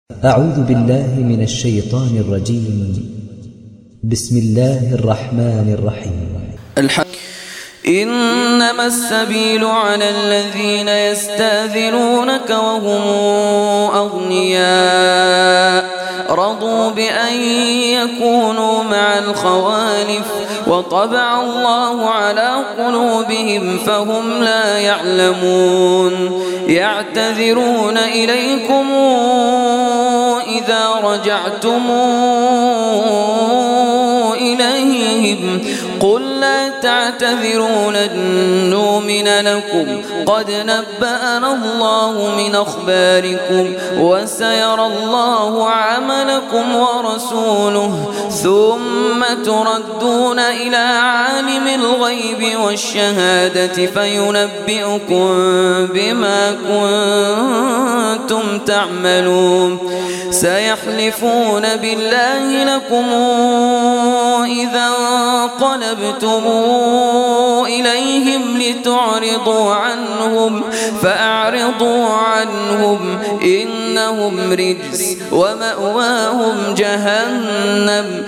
أعوذ بالله من الشيطان الرجيم. بسم الله الرحمن الرحيم. إنما السبيل على الذين يستأذنونك وهم أغنياء رضوا بأن يكونوا مع الخوالف وطبع الله على قلوبهم فهم لا يعلمون. يعتذرون إليكم إذا رجعتم إليهم قل لا تعتذروا لن نؤمن لكم قد نبأنا الله من أخباركم وسيرى الله عملكم ورسوله ثم تردون إلى عالم الغيب والشهادة فينبئكم بما كنتم تعملون. سيحلفون بالله لكم إذا انقلبتم إليهم لتعرضوا عنهم فأعرضوا عنهم إنهم رجس ومأواهم جهنم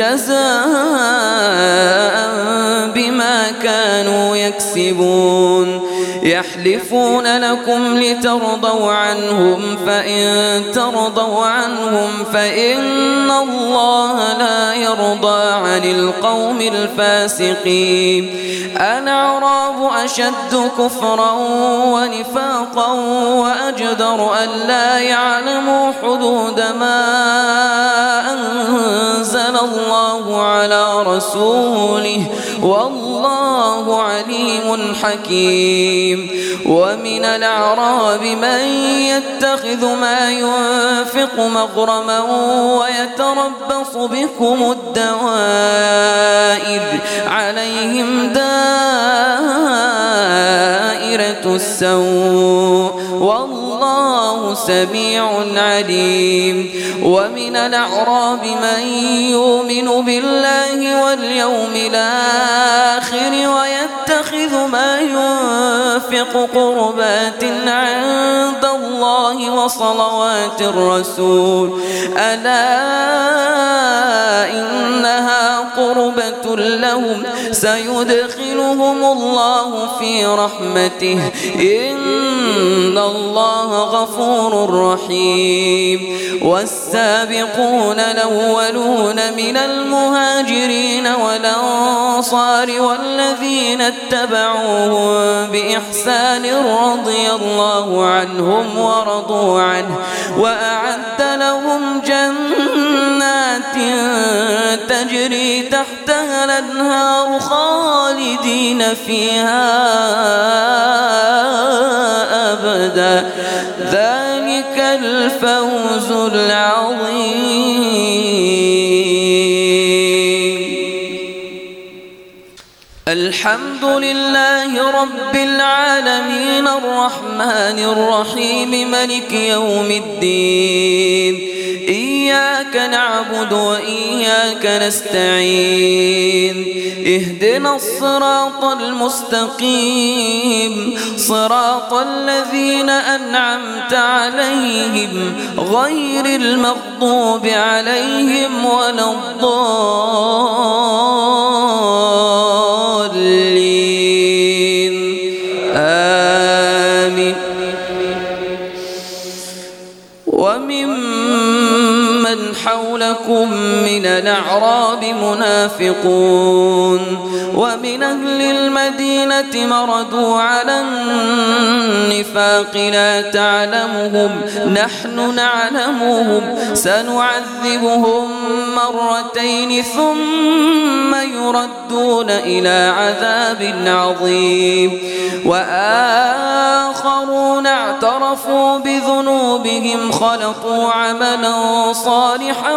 جزاء بما كانوا يكسبون. يحلفون لكم لترضوا عنهم فإن ترضوا عنهم فإن الله لا يرضى عن القوم الفاسقين. الأعراب أشد كفرا ونفاقا وأجدر أن لا يعلموا حدود ما أنزل الله على رسوله والله عليم حكيم. ومن الأعراب من يتخذ ما ينفق مغرما ويتربص بكم الدوائر عليهم دائرة السوء والله سميع عليم. ومن الأعراب من يؤمن بالله واليوم الآخر ويتخذ ما ينفق قربات عند الله وصلوات الرسول ألا إنها قربة لهم سيدخلهم الله في رحمته إن الله غفور رحيم. والسابقون الأولون من المهاجرين والأنصار والذين اتبعوهم بإحسان رضي الله عنهم ورضوا عنه وأعد لهم جنات تجري تحتها الأنهار خالدين فيها أبدا ذلك الفوز العظيم. الحمد لله رب العالمين الرحمن الرحيم ملك يوم الدين. إياك نعبد وإياك نستعين. اهدنا الصراط المستقيم صراط الذين أنعمت عليهم غير المغضوب عليهم ولا الضالين آمين. وممن حولكم من الأعراب منافقون ومن أهل المدينة مردوا على النفاق لا تعلمهم نحن نعلمهم سنعذبهم مرتين ثم يردون إلى عذاب عظيم. وآخرون اعترفوا بذنوبهم خلطوا عملا صالحا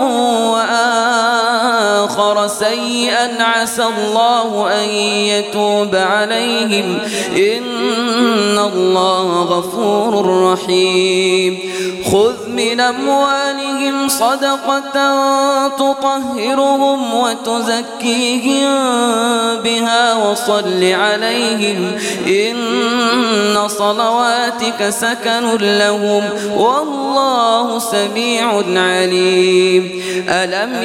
وآخر سيئا عسى الله أن يتوب عليهم إن الله غفور رحيم. خذ من أموالهم صدقة تطهرهم وتزكيهم بها وصل عليهم إن صلواتك سكن لهم والله سميع عليم ألم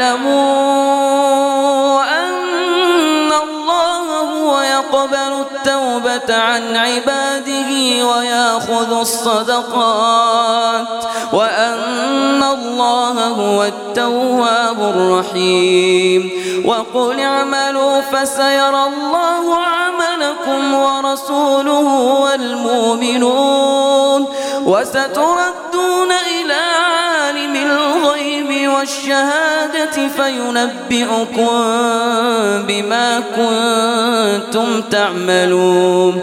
يعلموا أن الله هو يقبل التوبة عن عباده ويأخذ الصدقات وأن الله هو التواب الرحيم وقل اعملوا فسيرى الله عملكم ورسوله والمؤمنون وستردون إلى عالم الغيب والشهادة فينبئكم بما كنتم تعملون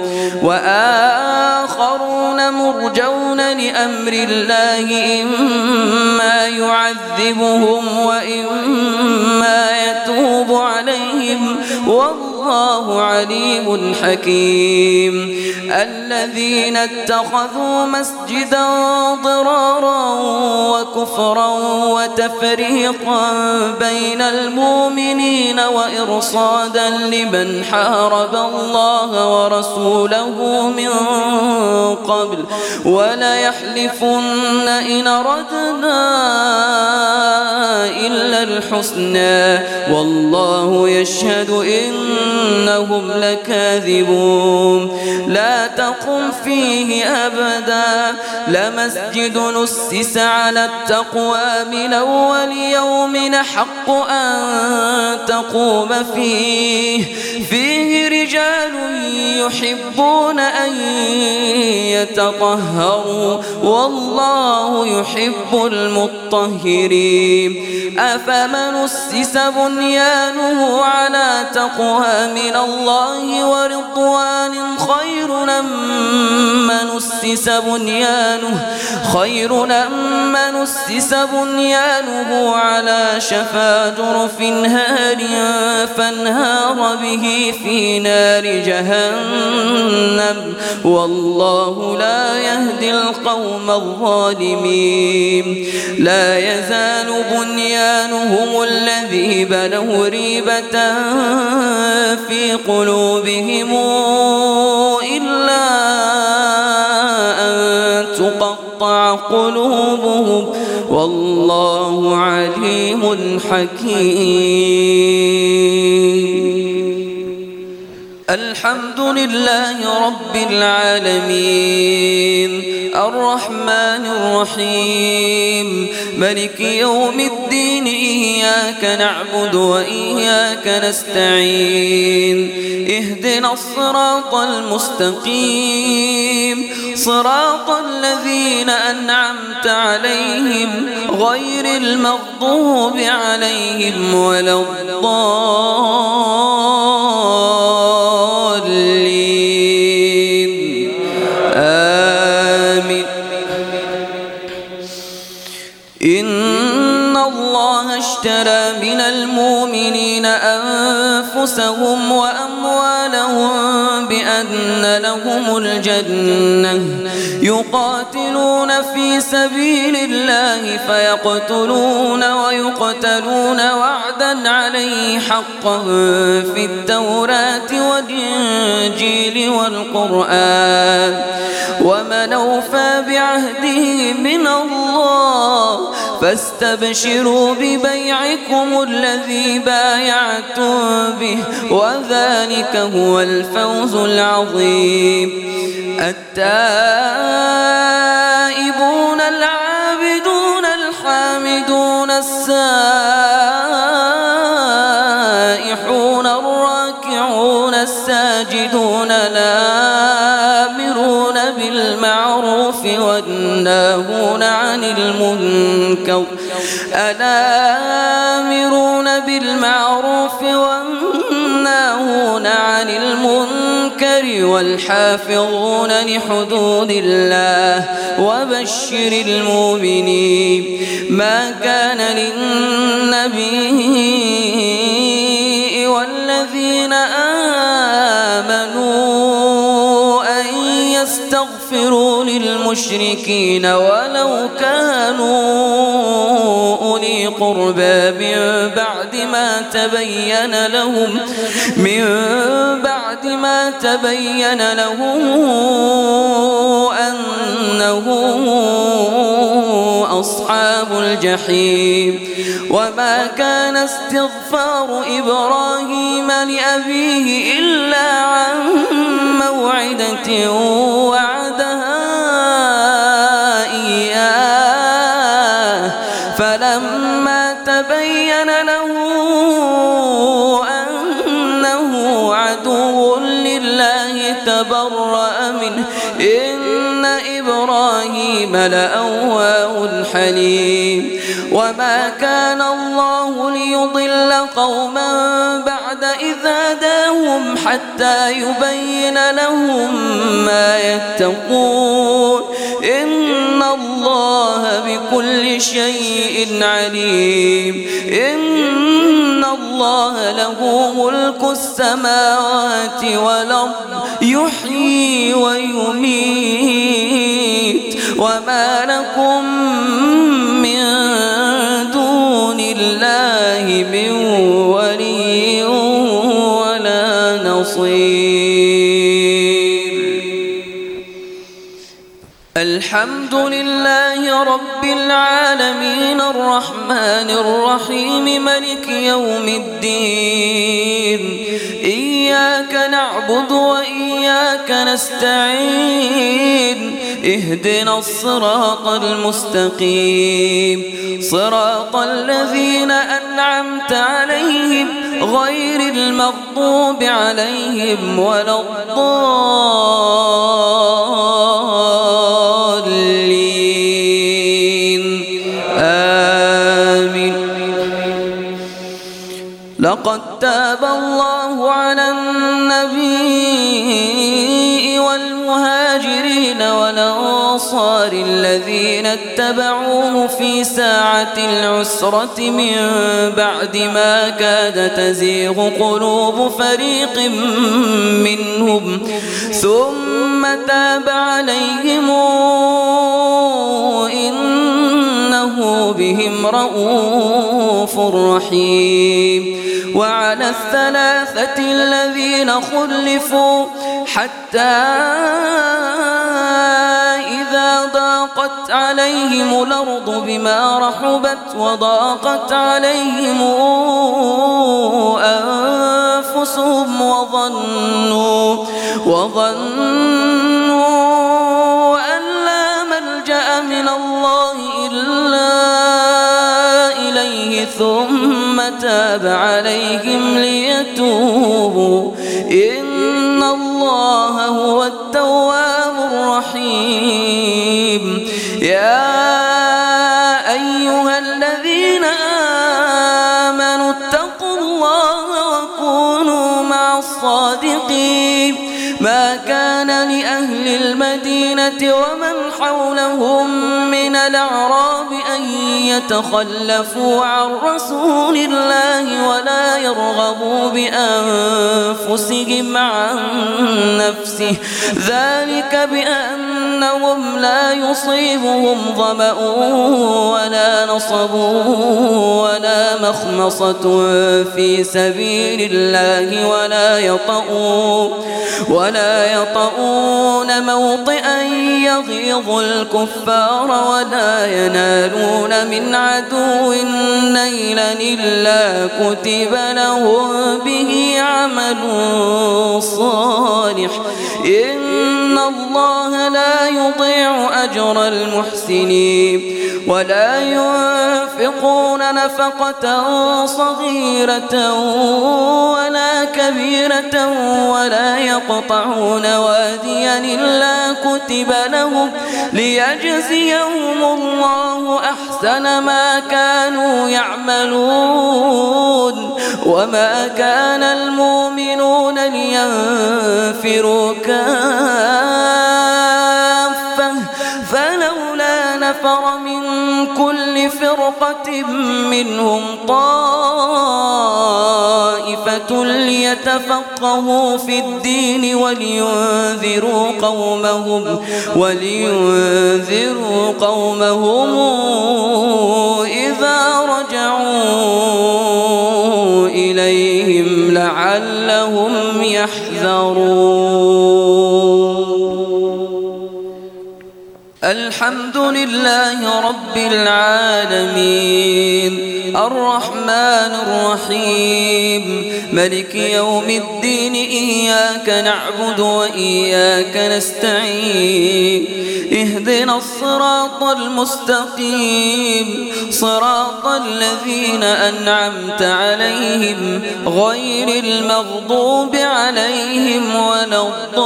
وآخرون مرجون لأمر الله إما يعذبهم وإما يتوب عليهم والله عليم حكيم الذين اتخذوا مسجدا ضرارا وكفرا وتفريقا بين المؤمنين وإرصادا لمن حارب الله ورسوله من قبل وليحلفن إن أردنا إلا الحسنى والله يشهد إنهم لكاذبون لا تقم فيه أبدا لمسجد نسس على التقوى من أول يوم حق أن تقوم فيه رجال يحبون أن يتطهروا والله يحب المطهرين أفمن أسس بنيانه على تقوى من الله ورضوان خير من أسس بنيانه على شفا جرف هار فانهار به في نار جهنم والله لا يهدي القوم الظالمين لا يزال بنيانهم الذي بنوا ريبة في قلوبهم إلا أن تقطع قلوبهم والله عليم حكيم الحمد لله رب العالمين الرحمن الرحيم ملك يوم الدين إياك نعبد وإياك نستعين اهدنا الصراط المستقيم صراط الذين أنعمت عليهم غير المغضوب عليهم ولا الضالين آمين إن الله اشترى من المؤمنين أنفسهم وأموالهم بأن لهم الجنة يقاتلون في سبيل الله فيقتلون ويقتلون وعدا عليه حقا في التوراة والإنجيل والقرآن ومن أوفى بعهده من الله فاستبشروا ببيعكم الذي بايعتم به وذلك هو الفوز العظيم التائبون العابدون الحامدون السائحون الراكعون الساجدون الآمرون بالمعروف والناهون عن المنكر الآمرون بالمعروف والناهون عن المنكر والحافظون لحدود الله وبشر المؤمنين ما كان للنبي والذين آمنوا أن يستغفروا للمشركين المشركين ولو كانوا أولي قربى من بعد ما تبين لهم أنهم أصحاب الجحيم وما كان استغفار إبراهيم لأبيه إلا عن موعدة وعدها إياه فلما تبين له أنه عدو لله تبرأ منه إن إبراهيم لأواه حليم وما كان الله ليضل قوما بعد إذ هداهم حتى يبين لهم ما يتقون إن الله بكل شيء عليم إن الله له ملك السماوات والأرض يحيي ويميت وما لكم من دون الله من ولي ولا نصير الحمد لله رب العالمين الرحمن الرحيم ملك يوم الدين إياك نعبد وإياك نستعين اهدنا الصراط المستقيم صراط الذين أنعمت عليهم غير المغضوب عليهم ولا الضالين آمين لقد تاب الله على النبي والمهاجرين والأنصار الذين اتبعوه في ساعة العسرة من بعد ما كاد تزيغ قلوب فريق منهم ثم تاب عليهم إنه بهم رؤوف رحيم وعلى الثلاثة الذين خلفوا حتى إذا ضاقت عليهم الأرض بما رحبت وضاقت عليهم أنفسهم وظنوا أن لا ملجأ من الله إلا إليه ثم تاب عليهم ليتوبوا إن الله هو التواب الرحيم يا أيها الذين آمنوا اتقوا الله وكونوا مع الصادقين ما كان لأهل المدينة ومن حولهم من الأعراب أن يتخلفوا عن رسول الله ولا يرغبوا بأنفسهم عن نفسه ذلك بأنهم لا يصيبهم ظمأ ولا نصب ولا مخمصة في سبيل الله ولا يطؤون موطئا يغيظ الكفار ولا ينالون من عدو نيلا إلا كتب لهم به عمل صالح إن الله لا يضيع أجر المحسنين ولا ينفقون نفقة صغيرة ولا كبيرة ولا يقطعون واديا إلا كتب لهم ليجزيهم الله أحسن ما كانوا يعملون وما كان المؤمنون لينفروا كافة فلولا نفر من كل فرقة منهم طائفة ليتفقهوا في الدين ولينذروا قومهم إذا رجعوا إليهم لعلهم يحذرون. الحمد لله رب العالمين الرحمن الرحيم ملك يوم الدين إياك نعبد وإياك نستعين اهدنا الصراط المستقيم صراط الذين أنعمت عليهم غير المغضوب عليهم ولا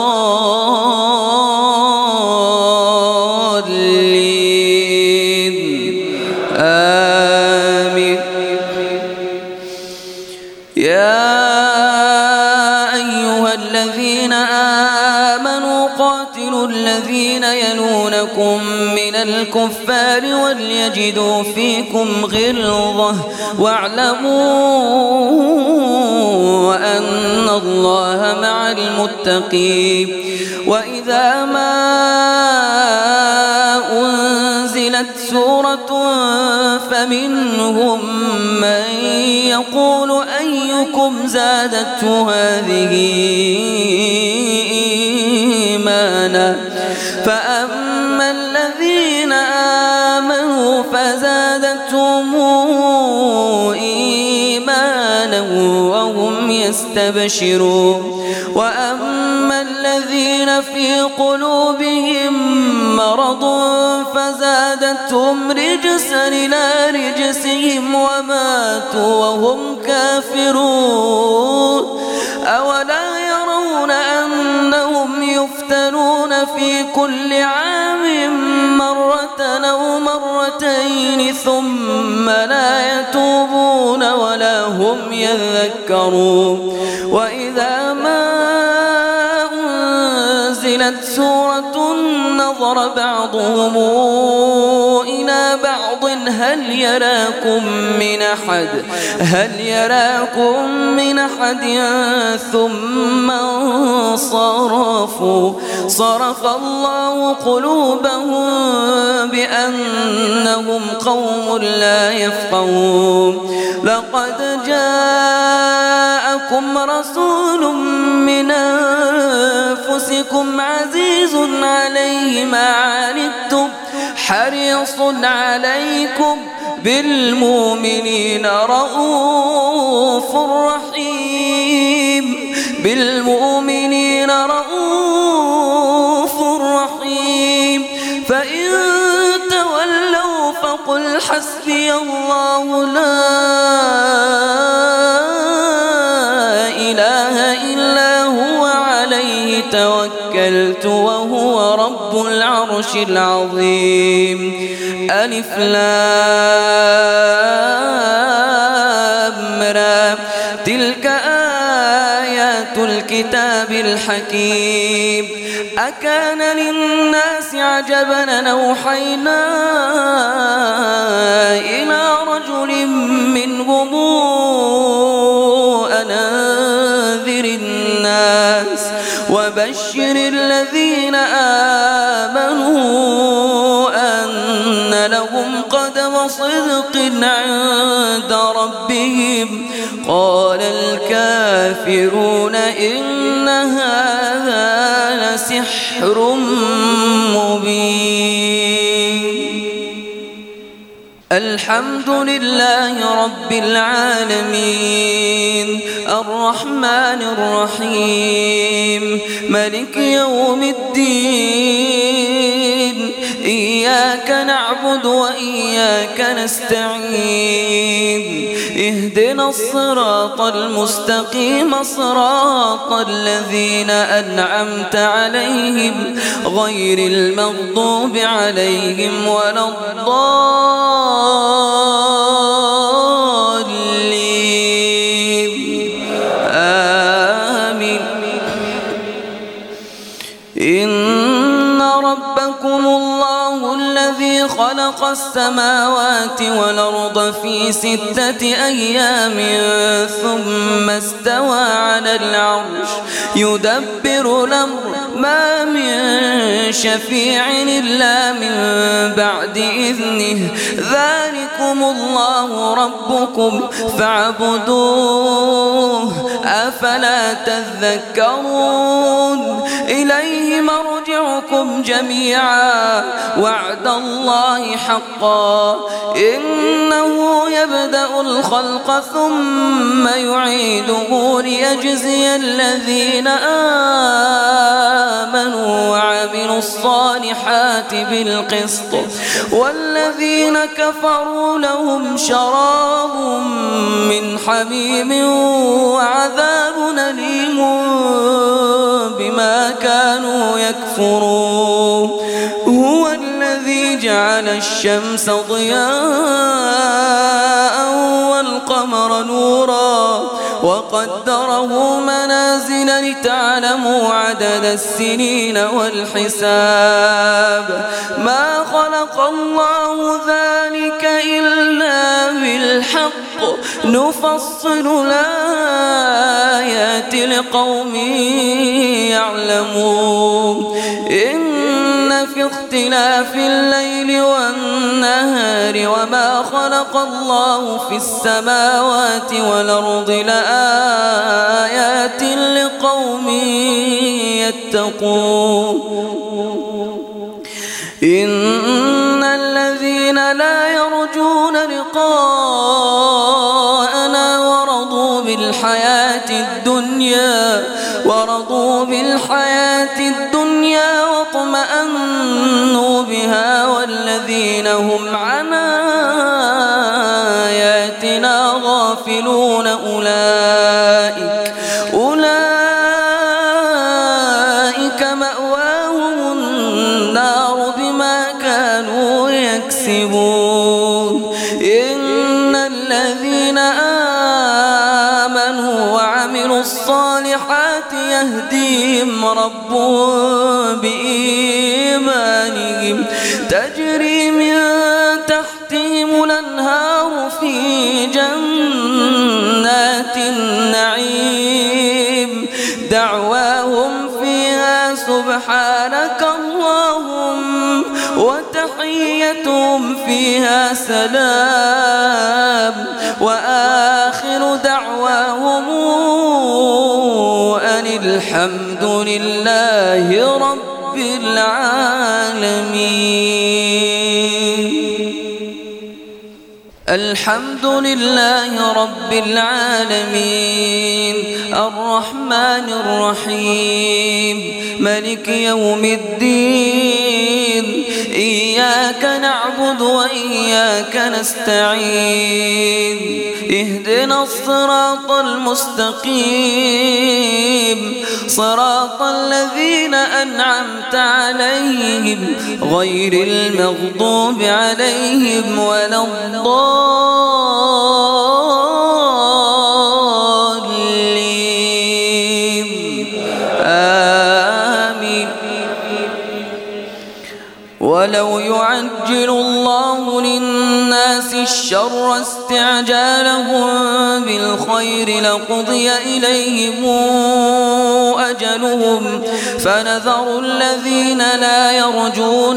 الضالين آمين. يا أيها الذين آمنوا قاتلوا الذين يلونكم من الكفار وليجدوا فيكم غلظة واعلموا أن الله مع المتقين. وإذا ما أنزلت سورة فمنهم من يقول أيكم زادته هذه إيمانا فأما الذين آمنوا فزادتهم إيمانا وهم يستبشرون. وأما الذين في قلوبهم مرض فزادتهم رجسا إلى رجسهم وماتوا وهم كافرون. أولا يرون أنهم يفتنون في كل عام مرة أو مرتين ثم لا يتوبون ولا هم يذكرون. وإذا ما أنزلت سورة نظر بعضهم إلى بعض هل يراكم من أحد ثم انصرفوا صرف الله قلوبهم بأنهم قوم لا يفقهون. لقد جاءكم رسول من أنفسكم عزيز عليه ما عنتم حريص عليكم بالمؤمنين رؤوف رحيم. فإن تولوا فقل حسبي الله لا إله إلا هو عليه توكلت وهو رب العرش العظيم. ألف لام را تلك آيات الكتاب الحكيم. أكان للناس عجبا أن أوحينا إلى رجل منهم أن أنذر الناس وبشر الذين آمنوا أن لهم قدم صدق عند ربهم. قال الكافرون إن هذا لسحر مبين. الحمد لله رب العالمين الرحمن الرحيم ملك يوم الدين إياك نعبد وإياك نستعين اهدنا الصراط المستقيم صراط الذين أنعمت عليهم غير المغضوب عليهم ولا الضالين آمين. إن ربكم الله الذي خلق السماوات السماوات والأرض في 6 أيام ثم استوى على العرش يدبر الأمر ما من شفيع إلا من بعد إذنه ذلكم الله ربكم فاعبدوه أفلا تذكرون إليه مرجعكم جميعا وعد الله حقا إنه يبدأ الخلق ثم يعيده ليجزي الذين آمنوا وعملوا الصالحات بالقسط والذين كفروا لهم شراب من حميم وعذاب أليم بما كانوا يكفرون هو الذي جعل الشمس ضياء والقمر نورا وقدره منازل لتعلموا عدد السنين والحساب ما خلق الله ذلك إلا بالحق نفصل الآيات لقوم يعلمون إن في اختلاف الليل والنهار وما خلق الله في السماوات والأرض لآيات لقوم يتقون إن الذين لا يرجون لقاءنا ورضوا بالحياة الدنيا واطمأنوا بها والذين هم عن آياتنا غافلون أولئك مأواهم النار بما كانوا يكسبون إن الذين آمنوا وعملوا الصالحات يهديهم ربهم بإيمانهم تجري من تحتهم الأنهار في جنات النعيم دعواهم فيها سبحانك اللهم وتحيتهم فيها سلام وآخر دعواهم أن الحمد لله رب العالمين الحمد لله رب العالمين الرحمن الرحيم ملك يوم الدين إياك نعبد وإياك نستعين اهدنا الصراط المستقيم صراط الذين أنعمت عليهم غير المغضوب عليهم ولا الضالين آمين ولو يعجل الله للناس الشر استعجالهم بالخير لقضي إليهم أجلهم فنذر الذين لا يرجون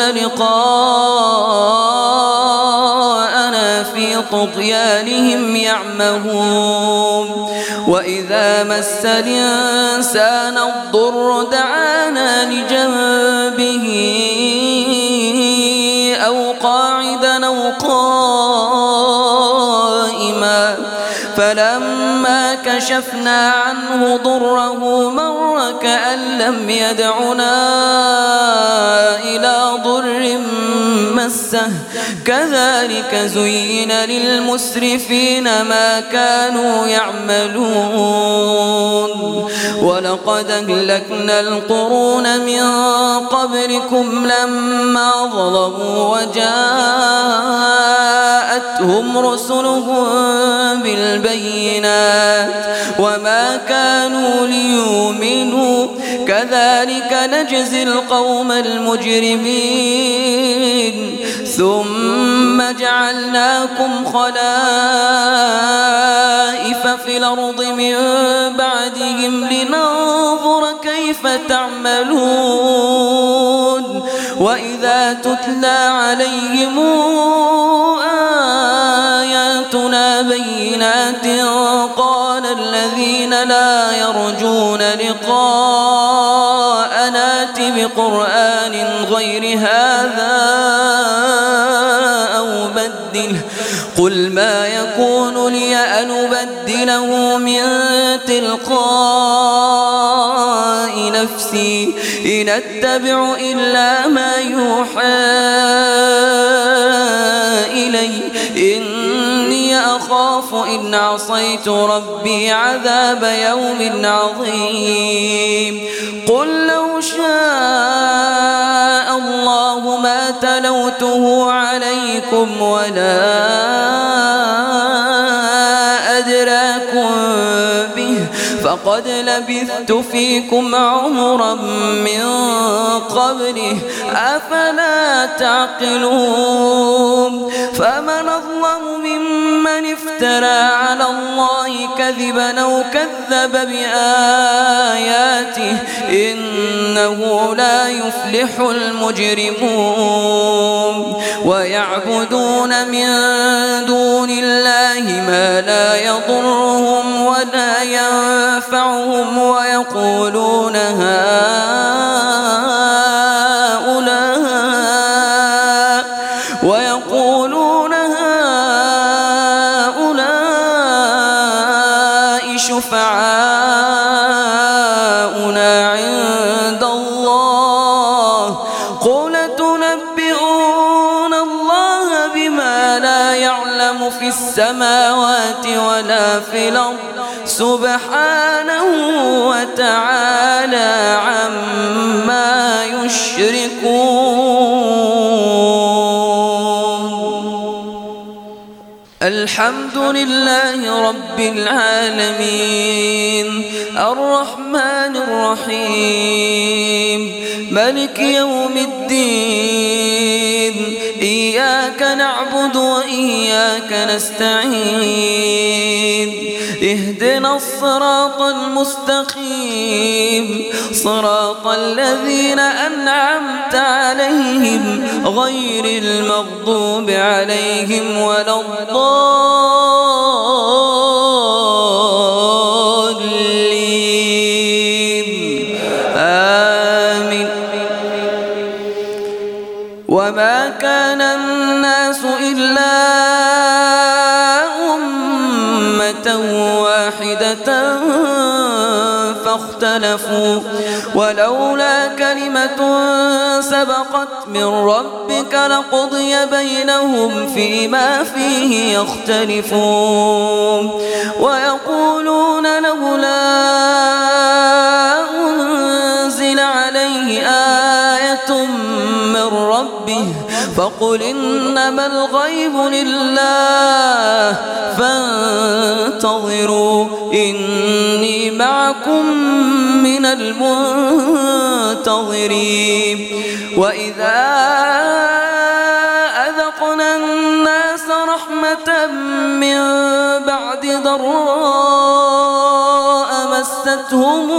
لقاءنا في طغيانهم يعمهون وإذا مس الإنسان الضر دعانا لجنبه أو قاعدا أو قائما فلما كشفنا عنه ضره مر كأن لم يدعنا إلى ضر مسه كذلك زين للمسرفين ما كانوا يعملون ولقد أهلكنا القرون من قبلكم لما ظلموا وجاءتهم رسلهم بالبينات وما كانوا ليؤمنوا كذلك نجزي القوم المجرمين ثم ثم جعلناكم خلائف في الأرض من بعدهم لننظر كيف تعملون وإذا تتلى عليهم آياتنا بينات قال الذين لا يرجون لقاءنا ائت بقرآن غير هذا أو بدله قل ما يكون لي أن أبدله من تلقاء نفسي إن أتبع إلا ما يوحى إلي إني أخاف إن عصيت ربي عذاب يوم عظيم قل لو شاء الله ما تلوته عليكم ولا أدراكم به فقد لبثت فيكم عمرا من قبله أفلا تعقلون فمن أظلم ممن افترى على الله كذبا أو كذب بآياته إنه لا يفلح المجرمون ويعبدون من دون الله ما لا يضرهم ولا ينفعهم ويقولون هؤلاء شفعاؤنا عند الله قل تنبئون الله بما لا يعلم في السماوات ولا في الأرض سبحانه وتعالى عما يشركون الحمد لله رب العالمين الرحمن الرحيم مالك يوم الدين إياك نعبد وإياك نستعين اهدنا الصراط المستقيم صراط الذين أنعمت عليهم غير المغضوب عليهم ولا الضالين آمين وما كان الناس إلا أمة واحدة فاختلفوا ولولا كلمة سبقت من ربك لقضي بينهم فيما فيه يختلفون ويقولون لولا أنزل عليه آية من ربه فقل إنما الغيب لله فانتظروا إني معكم من المنتظرين وإذا أذقنا الناس رحمة من بعد ضراء مستهم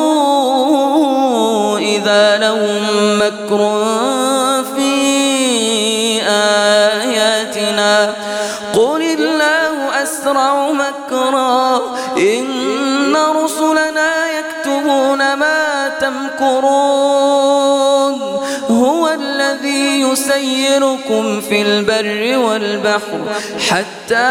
إذا لهم مكر في آياتنا قل الله أسرع مكرا إن رسلنا يكتبون ما تمكرون هو الذي يسيركم في البر والبحر حتى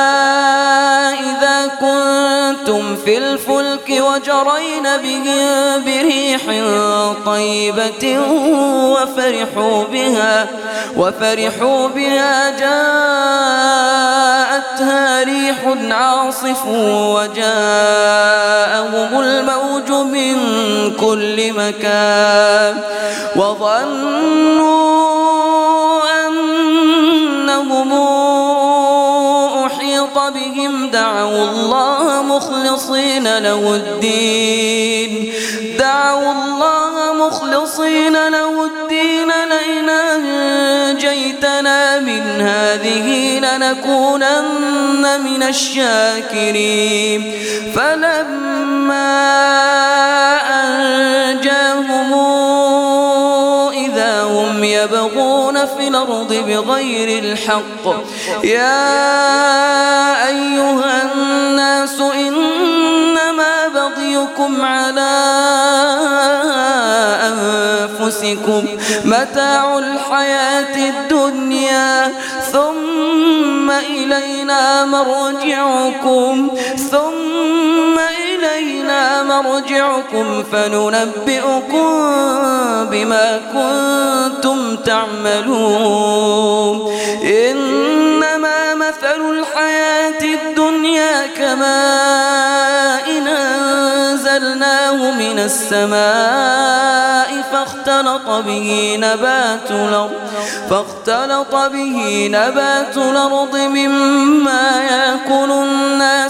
إذا كنتم في الفلك وجرين بهم بريح طيبة وفرحوا بها جاءتها ريح عاصف وجاءهم الموج من كل مكان وظنوا أنهم أحيط بهم دعوا الله مخلصين له الدين لئن أنجيتنا من هذه لنكونن من الشاكرين فلما أنجاهم إذا هم يبغون في الأرض بغير الحق يا أيها الناس إنما بغيكم على أنفسكم متاع الحياة الدنيا ثم إلينا مرجعكم فننبئكم بما كنتم تعملون إنما مثل الحياة الدنيا كماء أنزلناه من السماء فاختلط به نبات الأرض مما يأكل الناس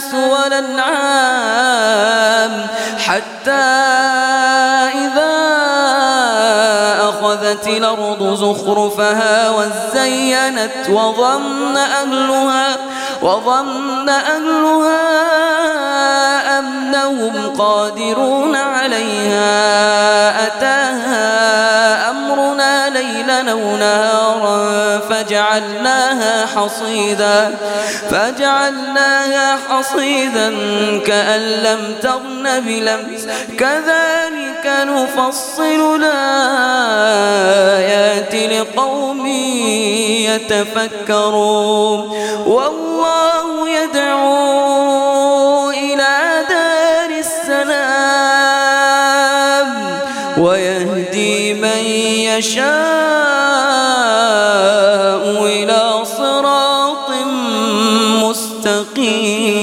والأنعام حتى إذا أخذت الأرض زخرفها وزينت وظن أهلها أنهم قادرون عليها أتاها أمرنا ليلا أو نهارا فجعلناها حصيدا كأن لم تغن بلمس كذلك نفصل الآيات لقوم يتفكرون والله يدعو إلى دار السلام ويهدي من يشاء إلى صراط مستقيم.